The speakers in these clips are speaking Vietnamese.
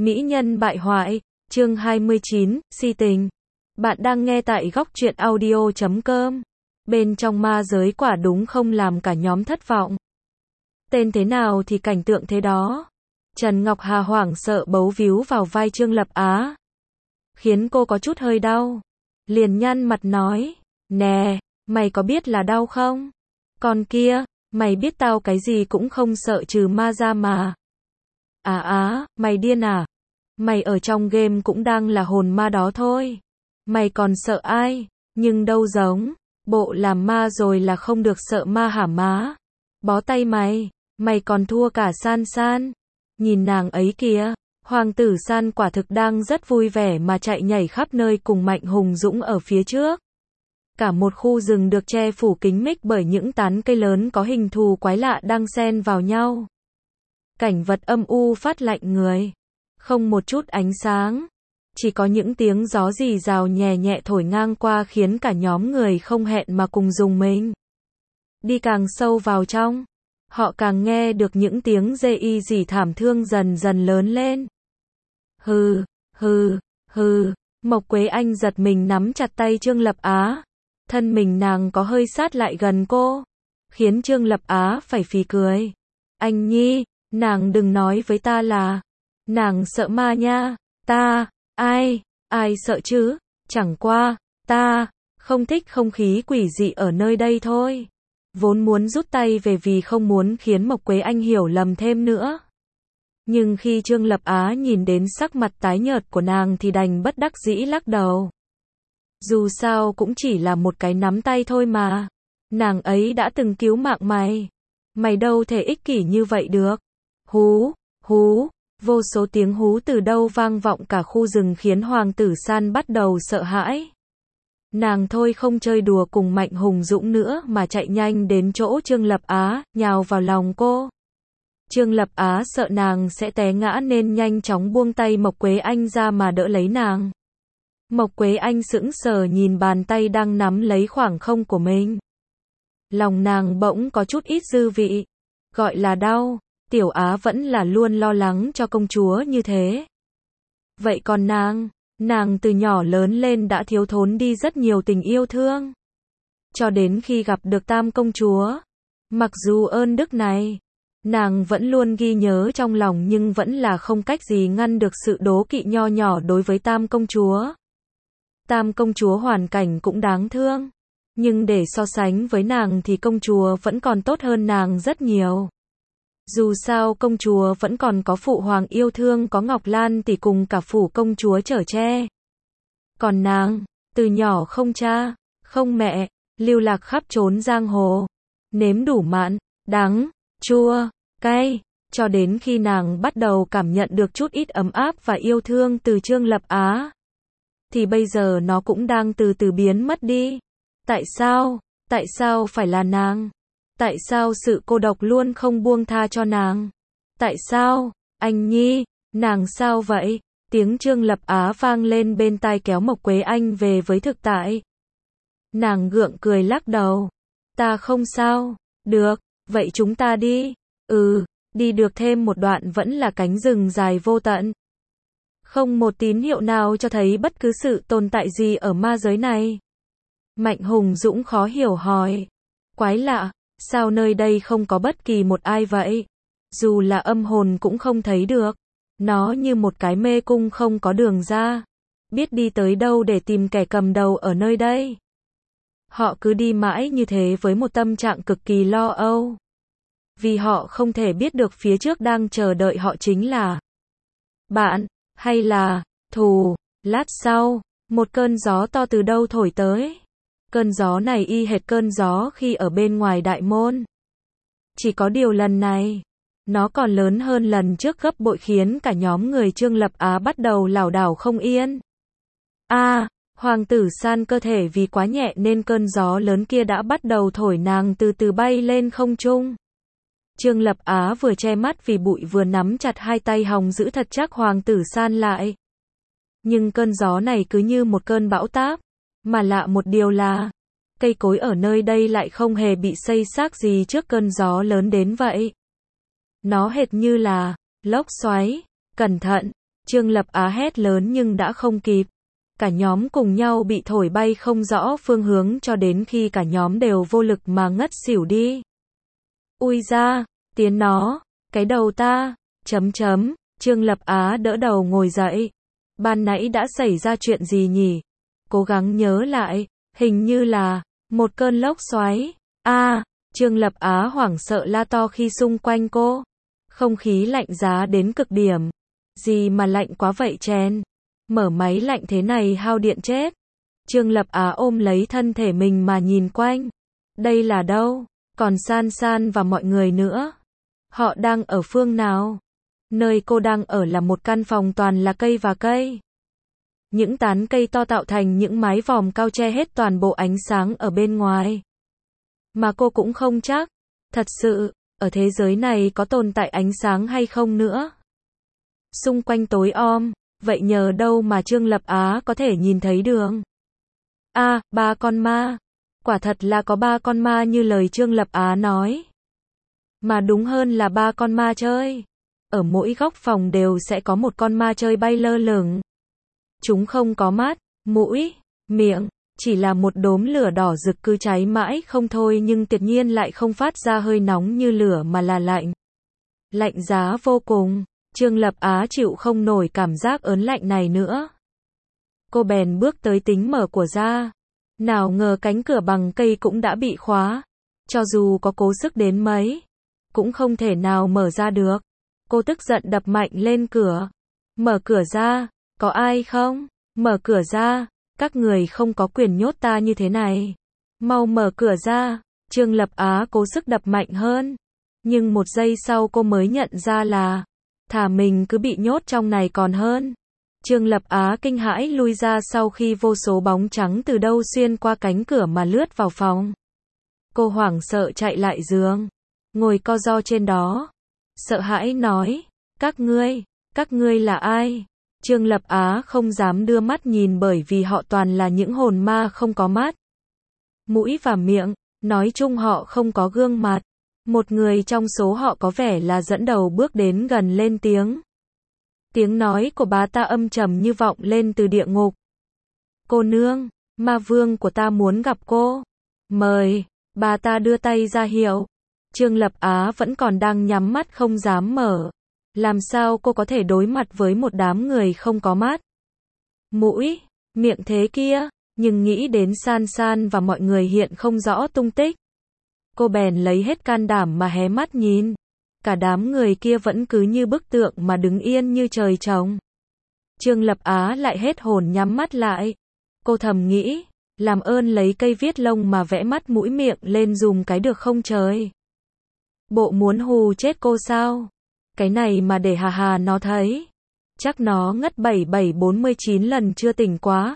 Mỹ nhân bại hoại, chương 29, si tình. Bạn đang nghe tại góc truyện audio.com. Bên trong ma giới quả đúng không làm cả nhóm thất vọng. Tên thế nào thì cảnh tượng thế đó. Trần Ngọc Hà hoảng sợ bấu víu vào vai Trương Lập Á, khiến cô có chút hơi đau. Liền nhăn mặt nói, nè, mày có biết là đau không? Con kia, mày biết tao cái gì cũng không sợ trừ ma ra mà. Mày điên à? Mày ở trong game cũng đang là hồn ma đó thôi. Mày còn sợ ai? Nhưng đâu giống. Bộ làm ma rồi là không được sợ ma hả má? Bó tay mày, mày còn thua cả San San. Nhìn nàng ấy kìa, hoàng tử San quả thực đang rất vui vẻ mà chạy nhảy khắp nơi cùng Mạnh Hùng Dũng ở phía trước. Cả một khu rừng được che phủ kín mít bởi những tán cây lớn có hình thù quái lạ đang xen vào nhau. Cảnh vật âm u phát lạnh người, không một chút ánh sáng, chỉ có những tiếng gió rì rào nhẹ nhẹ thổi ngang qua khiến cả nhóm người không hẹn mà cùng rùng mình. Đi càng sâu vào trong, họ càng nghe được những tiếng rên rỉ thảm thương dần dần lớn lên. Hừ, Mộc Quế Anh giật mình nắm chặt tay Trương Lập Á, thân mình nàng có hơi sát lại gần cô, khiến Trương Lập Á phải phì cười. Anh Nhi, nàng đừng nói với ta là nàng sợ ma nha. Ai sợ chứ, chẳng qua ta không thích không khí quỷ dị ở nơi đây thôi. Vốn muốn rút tay về vì không muốn khiến Mộc Quế Anh hiểu lầm thêm nữa. Nhưng khi Trương Lập Á nhìn đến sắc mặt tái nhợt của nàng thì đành bất đắc dĩ lắc đầu. Dù sao cũng chỉ là một cái nắm tay thôi mà. Nàng ấy đã từng cứu mạng mày. Mày đâu thể ích kỷ như vậy được. Hú, vô số tiếng hú từ đâu vang vọng cả khu rừng khiến hoàng tử San bắt đầu sợ hãi. Nàng thôi không chơi đùa cùng Mạnh Hùng Dũng nữa mà chạy nhanh đến chỗ Trương Lập Á, nhào vào lòng cô. Trương Lập Á sợ nàng sẽ té ngã nên nhanh chóng buông tay Mộc Quế Anh ra mà đỡ lấy nàng. Mộc Quế Anh sững sờ nhìn bàn tay đang nắm lấy khoảng không của mình. Lòng nàng bỗng có chút ít dư vị. Gọi là đau, Tiểu Á vẫn là luôn lo lắng cho công chúa như thế. Vậy còn nàng từ nhỏ lớn lên đã thiếu thốn đi rất nhiều tình yêu thương. Cho đến khi gặp được Tam công chúa, mặc dù ơn đức này, nàng vẫn luôn ghi nhớ trong lòng nhưng vẫn là không cách gì ngăn được sự đố kỵ nho nhỏ đối với Tam công chúa. Tam công chúa hoàn cảnh cũng đáng thương, nhưng để so sánh với nàng thì công chúa vẫn còn tốt hơn nàng rất nhiều. Dù sao công chúa vẫn còn có phụ hoàng yêu thương, có Ngọc Lan tỷ cùng cả phủ công chúa chở che. Còn nàng, từ nhỏ không cha, không mẹ, lưu lạc khắp trốn giang hồ, nếm đủ mặn, đắng, chua, cay, cho đến khi nàng bắt đầu cảm nhận được chút ít ấm áp và yêu thương từ Trương Lập Á. Thì bây giờ nó cũng đang từ từ biến mất đi. Tại sao phải là nàng? Tại sao sự cô độc luôn không buông tha cho nàng? Tại sao, anh Nhi, nàng sao vậy? Tiếng Trương Lập Á vang lên bên tai kéo Mộc Quế Anh về với thực tại. Nàng gượng cười lắc đầu. Ta không sao. Được, vậy chúng ta đi. Đi được thêm một đoạn vẫn là cánh rừng dài vô tận. Không một tín hiệu nào cho thấy bất cứ sự tồn tại gì ở ma giới này. Mạnh Hùng Dũng khó hiểu hỏi. Quái lạ, sao nơi đây không có bất kỳ một ai vậy? Dù là âm hồn cũng không thấy được. Nó như một cái mê cung không có đường ra. Biết đi tới đâu để tìm kẻ cầm đầu ở nơi đây. Họ cứ đi mãi như thế với một tâm trạng cực kỳ lo âu. Vì họ không thể biết được phía trước đang chờ đợi họ chính là bạn, hay là thù. Lát sau, một cơn gió to từ đâu thổi tới. Cơn gió này y hệt cơn gió khi ở bên ngoài đại môn. Chỉ có điều lần này, nó còn lớn hơn lần trước gấp bội khiến cả nhóm người Trương Lập Á bắt đầu lảo đảo không yên. Hoàng tử San cơ thể vì quá nhẹ nên cơn gió lớn kia đã bắt đầu thổi nàng từ từ bay lên không trung. Trương Lập Á vừa che mắt vì bụi vừa nắm chặt hai tay hòng giữ thật chắc Hoàng tử San lại. Nhưng cơn gió này cứ như một cơn bão táp. Mà lạ một điều là, cây cối ở nơi đây lại không hề bị xây xát gì trước cơn gió lớn đến vậy. Nó hệt như là lốc xoáy. Cẩn thận, Trương Lập Á hét lớn nhưng đã không kịp. Cả nhóm cùng nhau bị thổi bay không rõ phương hướng cho đến khi cả nhóm đều vô lực mà ngất xỉu đi. Ui da, tiến nó, cái đầu ta, Trương Lập Á đỡ đầu ngồi dậy. Ban nãy đã xảy ra chuyện gì nhỉ? Cố gắng nhớ lại, hình như là một cơn lốc xoáy. Trương Lập Á hoảng sợ la to khi xung quanh cô. Không khí lạnh giá đến cực điểm. Gì mà lạnh quá vậy Chen? Mở máy lạnh thế này hao điện chết. Trương Lập Á ôm lấy thân thể mình mà nhìn quanh. Đây là đâu? Còn San San và mọi người nữa. Họ đang ở phương nào? Nơi cô đang ở là một căn phòng toàn là cây và cây. Những tán cây to tạo thành những mái vòm cao che hết toàn bộ ánh sáng ở bên ngoài. Mà cô cũng không chắc, thật sự, ở thế giới này có tồn tại ánh sáng hay không nữa. Xung quanh tối om, vậy nhờ đâu mà Trương Lập Á có thể nhìn thấy đường? Ba con ma. Quả thật là có 3 con ma như lời Trương Lập Á nói. Mà đúng hơn là 3 con ma chơi. Ở mỗi góc phòng đều sẽ có một con ma chơi bay lơ lửng. Chúng không có mắt, mũi, miệng, chỉ là một đốm lửa đỏ rực cứ cháy mãi không thôi nhưng tuyệt nhiên lại không phát ra hơi nóng như lửa mà là lạnh. Lạnh giá vô cùng, Trương Lập Á chịu không nổi cảm giác ớn lạnh này nữa. Cô bèn bước tới tính mở của ra. Nào ngờ cánh cửa bằng cây cũng đã bị khóa. Cho dù có cố sức đến mấy, cũng không thể nào mở ra được. Cô tức giận đập mạnh lên cửa. Mở cửa ra, có ai không? Mở cửa ra, các người không có quyền nhốt ta như thế này. Mau mở cửa ra, Trương Lập Á cố sức đập mạnh hơn. Nhưng một giây sau cô mới nhận ra là, thà mình cứ bị nhốt trong này còn hơn. Trương Lập Á kinh hãi lui ra sau khi vô số bóng trắng từ đâu xuyên qua cánh cửa mà lướt vào phòng. Cô hoảng sợ chạy lại giường, ngồi co ro trên đó. Sợ hãi nói, các ngươi là ai? Trương Lập Á không dám đưa mắt nhìn bởi vì họ toàn là những hồn ma không có mắt, mũi và miệng, nói chung họ không có gương mặt. Một người trong số họ có vẻ là dẫn đầu bước đến gần lên tiếng. Tiếng nói của bà ta âm trầm như vọng lên từ địa ngục. Cô nương, ma vương của ta muốn gặp cô. Mời, bà ta đưa tay ra hiệu. Trương Lập Á vẫn còn đang nhắm mắt không dám mở. Làm sao cô có thể đối mặt với một đám người không có mắt, mũi, miệng thế kia, nhưng nghĩ đến San San và mọi người hiện không rõ tung tích. Cô bèn lấy hết can đảm mà hé mắt nhìn. Cả đám người kia vẫn cứ như bức tượng mà đứng yên như trời trồng. Trương Lập Á lại hết hồn nhắm mắt lại. Cô thầm nghĩ, làm ơn lấy cây viết lông mà vẽ mắt mũi miệng lên dùm cái được không trời? Bộ muốn hù chết cô sao? Cái này mà để hà nó thấy. Chắc nó ngất 7749 lần chưa tỉnh quá.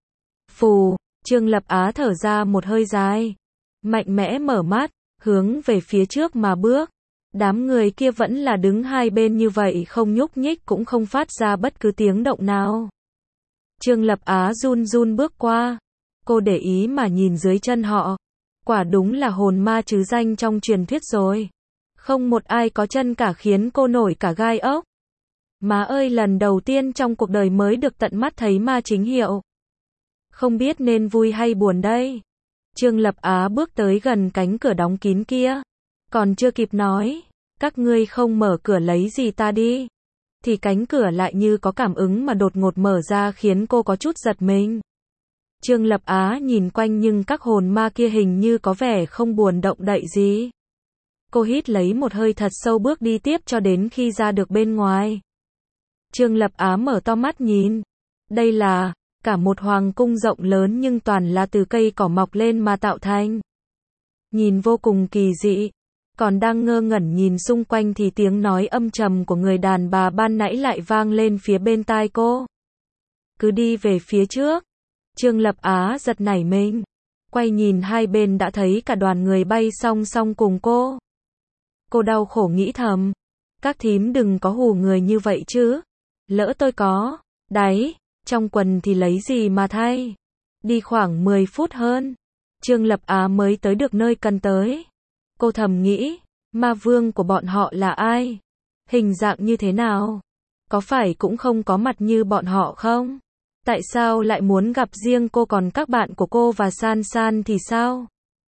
Phù, Trương Lập Á thở ra một hơi dài. Mạnh mẽ mở mắt, hướng về phía trước mà bước. Đám người kia vẫn là đứng hai bên như vậy không nhúc nhích cũng không phát ra bất cứ tiếng động nào. Trương Lập Á run run bước qua. Cô để ý mà nhìn dưới chân họ. Quả đúng là hồn ma chứ danh trong truyền thuyết rồi. Không một ai có chân cả khiến cô nổi cả gai ốc. Má ơi, lần đầu tiên trong cuộc đời mới được tận mắt thấy ma chính hiệu. Không biết nên vui hay buồn đây. Trương Lập Á bước tới gần cánh cửa đóng kín kia. Còn chưa kịp nói, các ngươi không mở cửa lấy gì ta đi. Thì cánh cửa lại như có cảm ứng mà đột ngột mở ra khiến cô có chút giật mình. Trương Lập Á nhìn quanh nhưng các hồn ma kia hình như có vẻ không buồn động đậy gì. Cô hít lấy một hơi thật sâu bước đi tiếp cho đến khi ra được bên ngoài. Trương Lập Á mở to mắt nhìn. Đây là cả một hoàng cung rộng lớn nhưng toàn là từ cây cỏ mọc lên mà tạo thành. Nhìn vô cùng kỳ dị. Còn đang ngơ ngẩn nhìn xung quanh thì tiếng nói âm trầm của người đàn bà ban nãy lại vang lên phía bên tai cô. Cứ đi về phía trước. Trương Lập Á giật nảy mình. Quay nhìn hai bên đã thấy cả đoàn người bay song song cùng cô. Cô đau khổ nghĩ thầm. Các thím đừng có hù người như vậy chứ. Lỡ tôi có đáy trong quần thì lấy gì mà thay. Đi khoảng 10 phút hơn. Trương Lập Á mới tới được nơi cần tới. Cô thầm nghĩ, ma vương của bọn họ là ai? Hình dạng như thế nào? có phải cũng không có mặt như bọn họ không? Tại sao lại muốn gặp riêng cô, còn các bạn của cô và San San thì sao?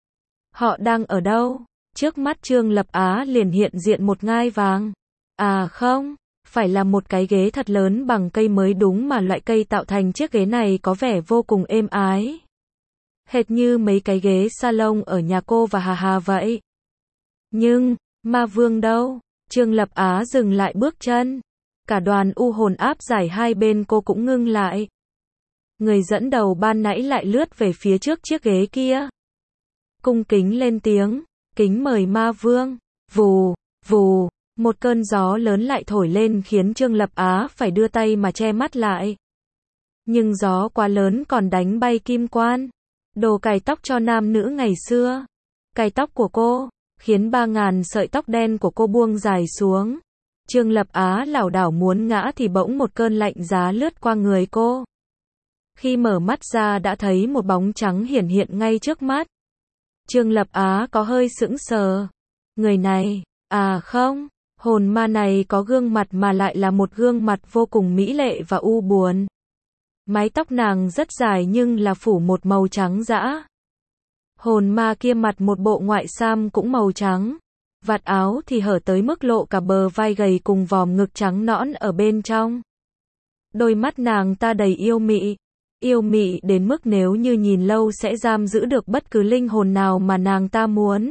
Họ đang ở đâu? Trước mắt Trương Lập Á liền hiện diện một ngai vàng. À không, phải là một cái ghế thật lớn bằng cây mới đúng, mà loại cây tạo thành chiếc ghế này có vẻ vô cùng êm ái. Hệt như mấy cái ghế salon ở nhà cô và Hà Hà vậy. Nhưng, Ma Vương đâu? Trương Lập Á dừng lại bước chân. Cả đoàn u hồn áp giải hai bên cô cũng ngưng lại. Người dẫn đầu ban nãy lại lướt về phía trước chiếc ghế kia. Cung kính lên tiếng, kính mời Ma Vương. Vù, vù, một cơn gió lớn lại thổi lên khiến Trương Lập Á phải đưa tay mà che mắt lại. Nhưng gió quá lớn còn đánh bay kim quan. Đồ cài tóc cho nam nữ ngày xưa. Cài tóc của cô, khiến 3.000 sợi tóc đen của cô buông dài xuống. Trương Lập Á lảo đảo muốn ngã thì bỗng một cơn lạnh giá lướt qua người cô. Khi mở mắt ra đã thấy một bóng trắng hiển hiện ngay trước mắt. Trương Lập Á có hơi sững sờ. Người này, à không, hồn ma này có gương mặt mà lại là một gương mặt vô cùng mỹ lệ và u buồn. Mái tóc nàng rất dài nhưng là phủ một màu trắng dã. Hồn ma kia mặc một bộ ngoại sam cũng màu trắng. Vạt áo thì hở tới mức lộ cả bờ vai gầy cùng vòm ngực trắng nõn ở bên trong. Đôi mắt nàng ta đầy yêu mị đến mức nếu như nhìn lâu sẽ giam giữ được bất cứ linh hồn nào mà nàng ta muốn.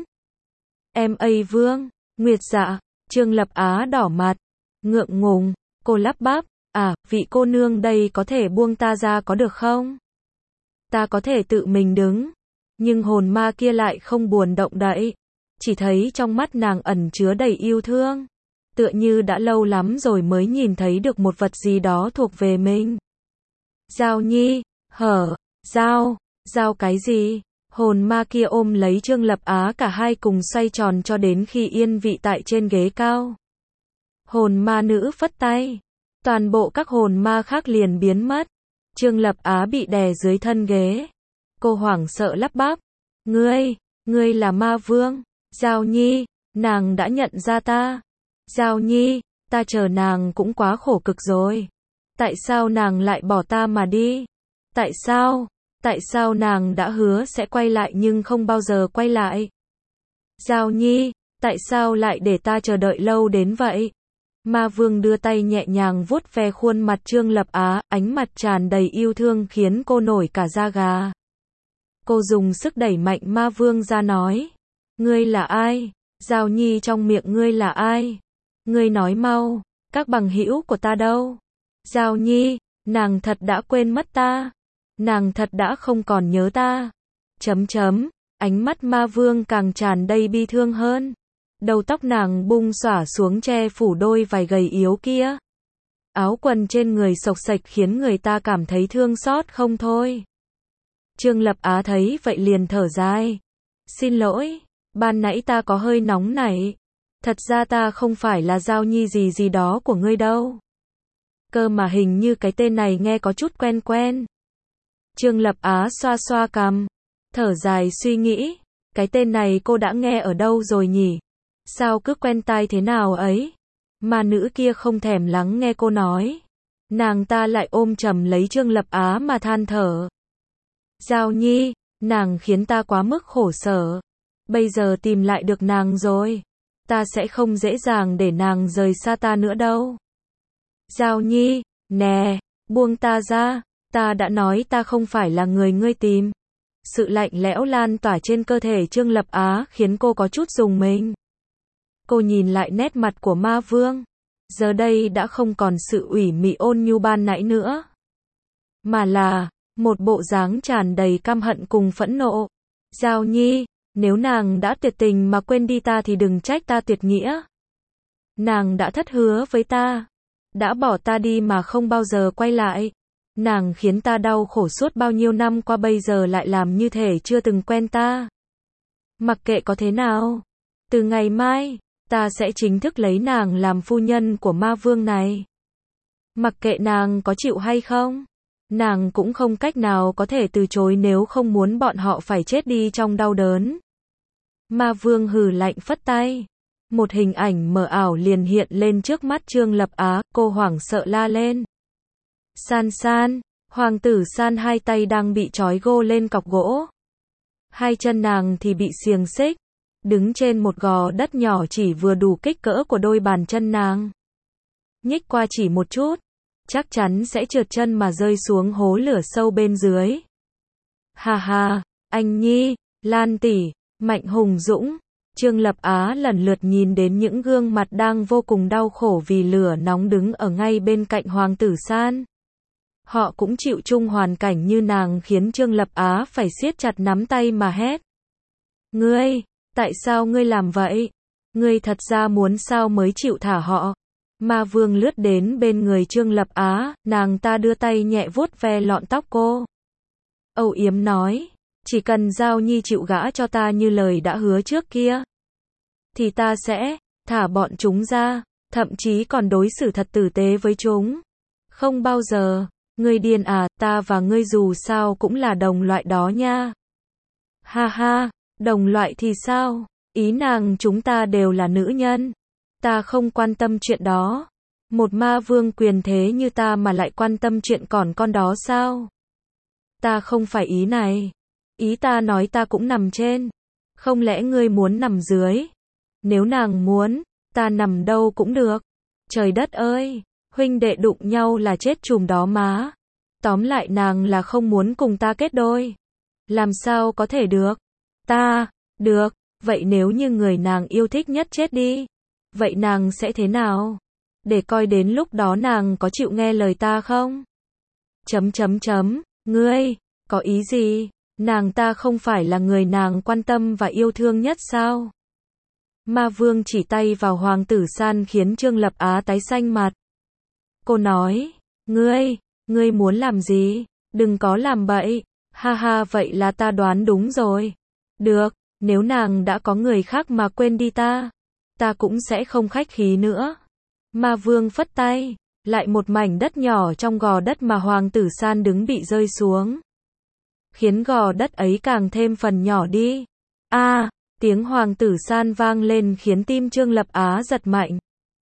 Em ây Vương, Nguyệt Dạ, Trương Lập Á đỏ mặt, ngượng ngùng, cô lắp bắp, à, vị cô nương đây có thể buông ta ra có được không? Ta có thể tự mình đứng, nhưng hồn ma kia lại không buồn động đậy, chỉ thấy trong mắt nàng ẩn chứa đầy yêu thương, tựa như đã lâu lắm rồi mới nhìn thấy được một vật gì đó thuộc về mình. Giao Nhi, giao cái gì? Hồn ma kia ôm lấy Trương Lập Á, cả hai cùng xoay tròn cho đến khi yên vị tại trên ghế cao. Hồn ma nữ phất tay, toàn bộ các hồn ma khác liền biến mất. Trương Lập Á bị đè dưới thân ghế. Cô hoảng sợ lắp bắp, ngươi là Ma Vương. Giao Nhi, nàng đã nhận ra ta. Giao Nhi, ta chờ nàng cũng quá khổ cực rồi. Tại sao nàng lại bỏ ta mà đi? Tại sao nàng đã hứa sẽ quay lại nhưng không bao giờ quay lại? Giao Nhi, tại sao lại để ta chờ đợi lâu đến vậy? Ma Vương đưa tay nhẹ nhàng vuốt ve khuôn mặt Trương Lập Á, ánh mặt tràn đầy yêu thương khiến cô nổi cả da gà. Cô dùng sức đẩy mạnh Ma Vương ra nói, ngươi là ai? Giao Nhi, trong miệng ngươi là ai? Ngươi nói mau, các bằng hữu của ta đâu? Giao Nhi, nàng thật đã quên mất ta. Nàng thật đã không còn nhớ ta. Ánh mắt Ma Vương càng tràn đầy bi thương hơn. Đầu tóc nàng bung xõa xuống che phủ đôi vai gầy yếu kia. Áo quần trên người xộc xệch khiến người ta cảm thấy thương xót không thôi. Trương Lập Á thấy vậy liền thở dài. Xin lỗi, ban nãy ta có hơi nóng nảy. Thật ra ta không phải là Giao Nhi gì đó của ngươi đâu. Cơ mà hình như cái tên này nghe có chút quen quen. Trương Lập Á xoa xoa cằm, thở dài suy nghĩ, cái tên này cô đã nghe ở đâu rồi nhỉ? Sao cứ quen tai thế nào ấy? Mà nữ kia không thèm lắng nghe cô nói. Nàng ta lại ôm chầm lấy Trương Lập Á mà than thở. Giao Nhi, nàng khiến ta quá mức khổ sở. Bây giờ tìm lại được nàng rồi. Ta sẽ không dễ dàng để nàng rời xa ta nữa đâu. Giao Nhi, nè, buông ta ra. Ta đã nói ta không phải là người ngươi tìm. Sự lạnh lẽo lan tỏa trên cơ thể Trương Lập Á khiến cô có chút rùng mình. Cô nhìn lại nét mặt của Ma Vương. Giờ đây đã không còn sự ủy mị ôn nhu ban nãy nữa. Mà là, một bộ dáng tràn đầy căm hận cùng phẫn nộ. Giao Nhi, nếu nàng đã tuyệt tình mà quên đi ta thì đừng trách ta tuyệt nghĩa. Nàng đã thất hứa với ta. Đã bỏ ta đi mà không bao giờ quay lại. Nàng khiến ta đau khổ suốt bao nhiêu năm qua, bây giờ lại làm như thể chưa từng quen ta. Mặc kệ có thế nào, từ ngày mai, ta sẽ chính thức lấy nàng làm phu nhân của Ma Vương này. Mặc kệ nàng có chịu hay không, nàng cũng không cách nào có thể từ chối nếu không muốn bọn họ phải chết đi trong đau đớn. Ma Vương hừ lạnh phất tay. một hình ảnh mờ ảo liền hiện lên trước mắt Trương Lập Á, cô hoảng sợ la lên. San San, Hoàng tử San hai tay đang bị trói gô lên cọc gỗ. Hai chân nàng thì bị xiềng xích, đứng trên một gò đất nhỏ chỉ vừa đủ kích cỡ của đôi bàn chân nàng. Nhích qua chỉ một chút, chắc chắn sẽ trượt chân mà rơi xuống hố lửa sâu bên dưới. Hà hà, anh Nhi, Lan tỷ, Mạnh Hùng Dũng, Trương Lập Á lần lượt nhìn đến những gương mặt đang vô cùng đau khổ vì lửa nóng đứng ở ngay bên cạnh Hoàng tử San. Họ cũng chịu chung hoàn cảnh như nàng khiến Trương Lập Á phải siết chặt nắm tay mà hét. Ngươi, tại sao ngươi làm vậy? Ngươi thật ra muốn sao mới chịu thả họ? Ma Vương lướt đến bên người Trương Lập Á, nàng ta đưa tay nhẹ vuốt ve lọn tóc cô. Âu yếm nói, chỉ cần Giao Nhi chịu gả cho ta như lời đã hứa trước kia, thì ta sẽ thả bọn chúng ra, thậm chí còn đối xử thật tử tế với chúng. Không bao giờ. Ngươi điên à, ta và ngươi dù sao cũng là đồng loại đó nha. Ha ha, đồng loại thì sao? Ý nàng chúng ta đều là nữ nhân. Ta không quan tâm chuyện đó. Một ma vương quyền thế như ta mà lại quan tâm chuyện còn con đó sao? Ta không phải ý này. Ý ta nói ta cũng nằm trên. Không lẽ ngươi muốn nằm dưới? Nếu nàng muốn, ta nằm đâu cũng được. Trời đất ơi! Huynh đệ đụng nhau là chết chùm đó má. Tóm lại nàng là không muốn cùng ta kết đôi. Làm sao có thể được? Được, vậy nếu như người nàng yêu thích nhất chết đi, vậy nàng sẽ thế nào? Để coi đến lúc đó nàng có chịu nghe lời ta không? Ngươi, có ý gì? Nàng ta không phải là người nàng quan tâm và yêu thương nhất sao? Ma Vương chỉ tay vào Hoàng tử San khiến Trương Lập Á tái xanh mặt. Cô nói, ngươi muốn làm gì? Đừng có làm bậy. Ha ha, vậy là ta đoán đúng rồi. Được, nếu nàng đã có người khác mà quên đi ta cũng sẽ không khách khí nữa. Ma Vương phất tay, lại một mảnh đất nhỏ trong gò đất mà Hoàng tử San đứng bị rơi xuống, khiến gò đất ấy càng thêm phần nhỏ đi. Tiếng Hoàng tử San vang lên khiến tim Trương Lập Á giật mạnh.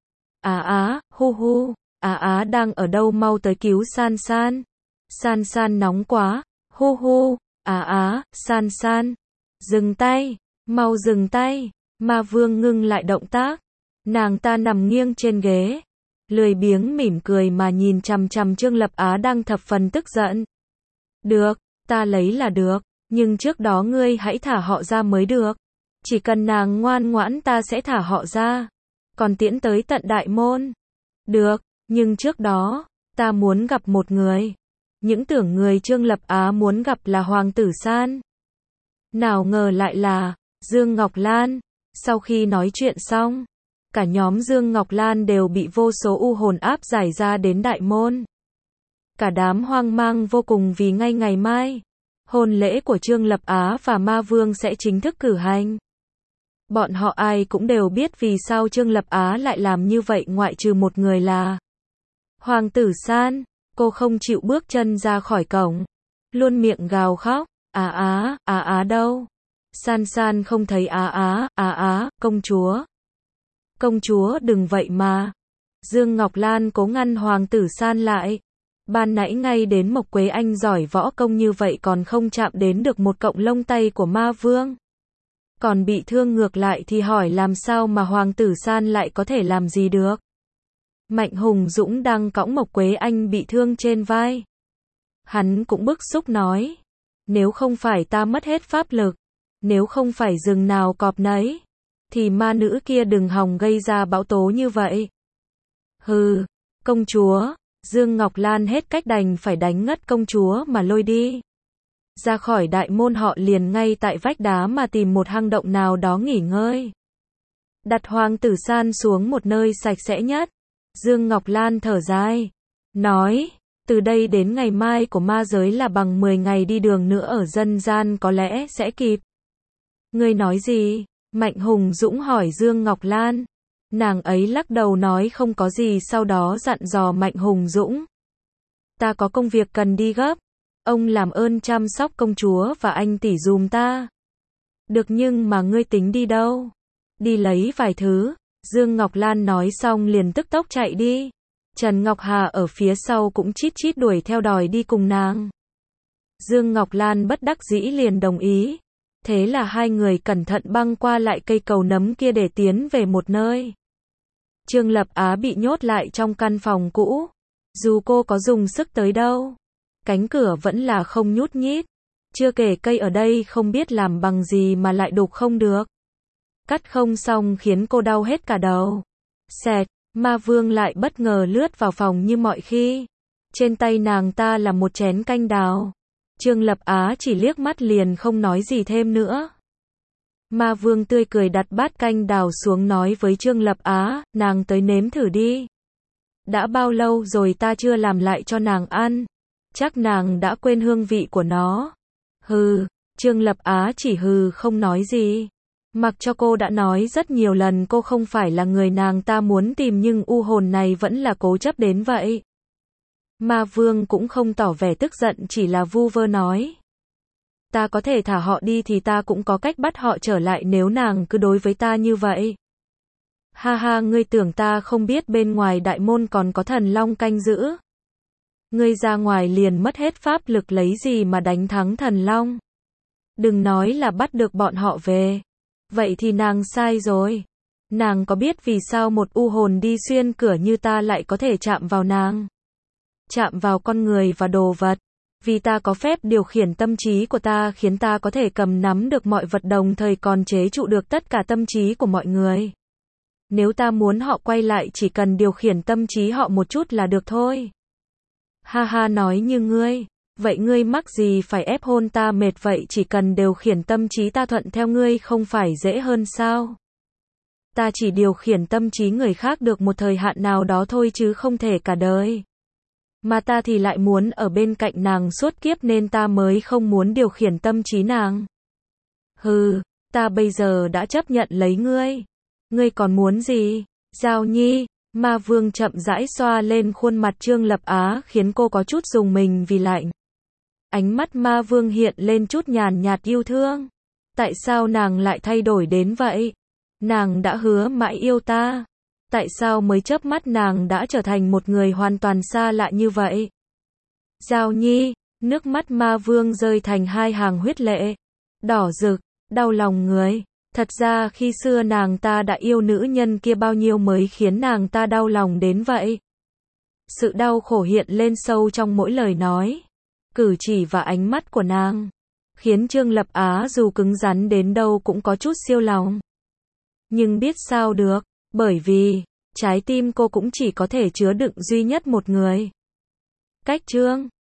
Hu hu. Á đang ở đâu, mau tới cứu San San. San San nóng quá. Hu hu. San San. Dừng tay. Mau dừng tay. Ma Vương ngưng lại động tác. Nàng ta nằm nghiêng trên ghế, lười biếng mỉm cười mà nhìn chằm chằm Trương Lập Á đang thập phần tức giận. Được, ta lấy là được, nhưng trước đó ngươi hãy thả họ ra mới được. Chỉ cần nàng ngoan ngoãn ta sẽ thả họ ra. Còn tiễn tới tận đại môn. Được. Nhưng trước đó, ta muốn gặp một người. Những tưởng người Trương Lập Á muốn gặp là Hoàng tử San. Nào ngờ lại là Dương Ngọc Lan. Sau khi nói chuyện xong, cả nhóm Dương Ngọc Lan đều bị vô số u hồn áp giải ra đến đại môn. Cả đám hoang mang vô cùng vì ngay ngày mai, hôn lễ của Trương Lập Á và Ma Vương sẽ chính thức cử hành. Bọn họ ai cũng đều biết vì sao Trương Lập Á lại làm như vậy, ngoại trừ một người là Hoàng tử San. Cô không chịu bước chân ra khỏi cổng, luôn miệng gào khóc. Đâu? San San không thấy công chúa. Công chúa đừng vậy mà. Dương Ngọc Lan cố ngăn Hoàng tử San lại. Ban nãy ngay đến Mộc Quế Anh giỏi võ công như vậy còn không chạm đến được một cọng lông tay của Ma Vương. Còn bị thương ngược lại thì hỏi làm sao mà Hoàng tử San lại có thể làm gì được. Mạnh Hùng Dũng đang cõng Mộc Quế Anh bị thương trên vai. Hắn cũng bức xúc nói. Nếu không phải ta mất hết pháp lực, nếu không phải rừng nào cọp nấy, thì ma nữ kia đừng hòng gây ra bão tố như vậy. Hừ, công chúa. Dương Ngọc Lan hết cách đành phải đánh ngất công chúa mà lôi đi. Ra khỏi đại môn họ liền ngay tại vách đá mà tìm một hang động nào đó nghỉ ngơi. Đặt Hoàng tử San xuống một nơi sạch sẽ nhất. Dương Ngọc Lan thở dài, nói, từ đây đến ngày mai của ma giới là bằng 10 ngày đi đường nữa, ở dân gian có lẽ sẽ kịp. Ngươi nói gì? Mạnh Hùng Dũng hỏi Dương Ngọc Lan. Nàng ấy lắc đầu nói không có gì, sau đó dặn dò Mạnh Hùng Dũng. Ta có công việc cần đi gấp. Ông làm ơn chăm sóc công chúa và anh tỷ dùm ta. Được, nhưng mà ngươi tính đi đâu? Đi lấy vài thứ. Dương Ngọc Lan nói xong liền tức tốc chạy đi. Trần Ngọc Hà ở phía sau cũng chít chít đuổi theo đòi đi cùng nàng. Dương Ngọc Lan bất đắc dĩ liền đồng ý. Thế là hai người cẩn thận băng qua lại cây cầu nấm kia để tiến về một nơi. Trương Lập Á bị nhốt lại trong căn phòng cũ. Dù cô có dùng sức tới đâu, cánh cửa vẫn là không nhúc nhích. Chưa kể cây ở đây không biết làm bằng gì mà lại đục không được. Cắt không xong khiến cô đau hết cả đầu. Xẹt, Ma Vương lại bất ngờ lướt vào phòng như mọi khi. Trên tay nàng ta là một chén canh đào. Trương Lập Á chỉ liếc mắt liền không nói gì thêm nữa. Ma Vương tươi cười đặt bát canh đào xuống nói với Trương Lập Á, nàng tới nếm thử đi. Đã bao lâu rồi ta chưa làm lại cho nàng ăn. Chắc nàng đã quên hương vị của nó. Hừ, Trương Lập Á chỉ hừ không nói gì. Mặc cho cô đã nói rất nhiều lần cô không phải là người nàng ta muốn tìm nhưng u hồn này vẫn là cố chấp đến vậy. Ma Vương cũng không tỏ vẻ tức giận chỉ là vu vơ nói. Ta có thể thả họ đi thì ta cũng có cách bắt họ trở lại nếu nàng cứ đối với ta như vậy. Ha ha, ngươi tưởng ta không biết bên ngoài đại môn còn có thần long canh giữ. Ngươi ra ngoài liền mất hết pháp lực lấy gì mà đánh thắng thần long. Đừng nói là bắt được bọn họ về. Vậy thì nàng sai rồi. Nàng có biết vì sao một u hồn đi xuyên cửa như ta lại có thể chạm vào nàng? Chạm vào con người và đồ vật. Vì ta có phép điều khiển tâm trí của ta khiến ta có thể cầm nắm được mọi vật đồng thời còn chế trụ được tất cả tâm trí của mọi người. Nếu ta muốn họ quay lại chỉ cần điều khiển tâm trí họ một chút là được thôi. Ha ha, nói như ngươi. Vậy ngươi mắc gì phải ép hôn ta mệt vậy, chỉ cần điều khiển tâm trí ta thuận theo ngươi không phải dễ hơn sao? Ta chỉ điều khiển tâm trí người khác được một thời hạn nào đó thôi chứ không thể cả đời. Mà ta thì lại muốn ở bên cạnh nàng suốt kiếp nên ta mới không muốn điều khiển tâm trí nàng. Hừ, ta bây giờ đã chấp nhận lấy ngươi. Ngươi còn muốn gì? Giao Nhi, Ma Vương chậm rãi xoa lên khuôn mặt Trương Lập Á khiến cô có chút rùng mình vì lạnh. Ánh mắt Ma Vương hiện lên chút nhàn nhạt yêu thương. Tại sao nàng lại thay đổi đến vậy? Nàng đã hứa mãi yêu ta. Tại sao mới chớp mắt nàng đã trở thành một người hoàn toàn xa lạ như vậy? Giao Nhi, nước mắt Ma Vương rơi thành hai hàng huyết lệ. Đỏ rực, đau lòng người. Thật ra khi xưa nàng ta đã yêu nữ nhân kia bao nhiêu mới khiến nàng ta đau lòng đến vậy? Sự đau khổ hiện lên sâu trong mỗi lời nói, cử chỉ và ánh mắt của nàng, khiến Trương Lập Á dù cứng rắn đến đâu cũng có chút siêu lòng. Nhưng biết sao được, bởi vì trái tim cô cũng chỉ có thể chứa đựng duy nhất một người. Cách Trương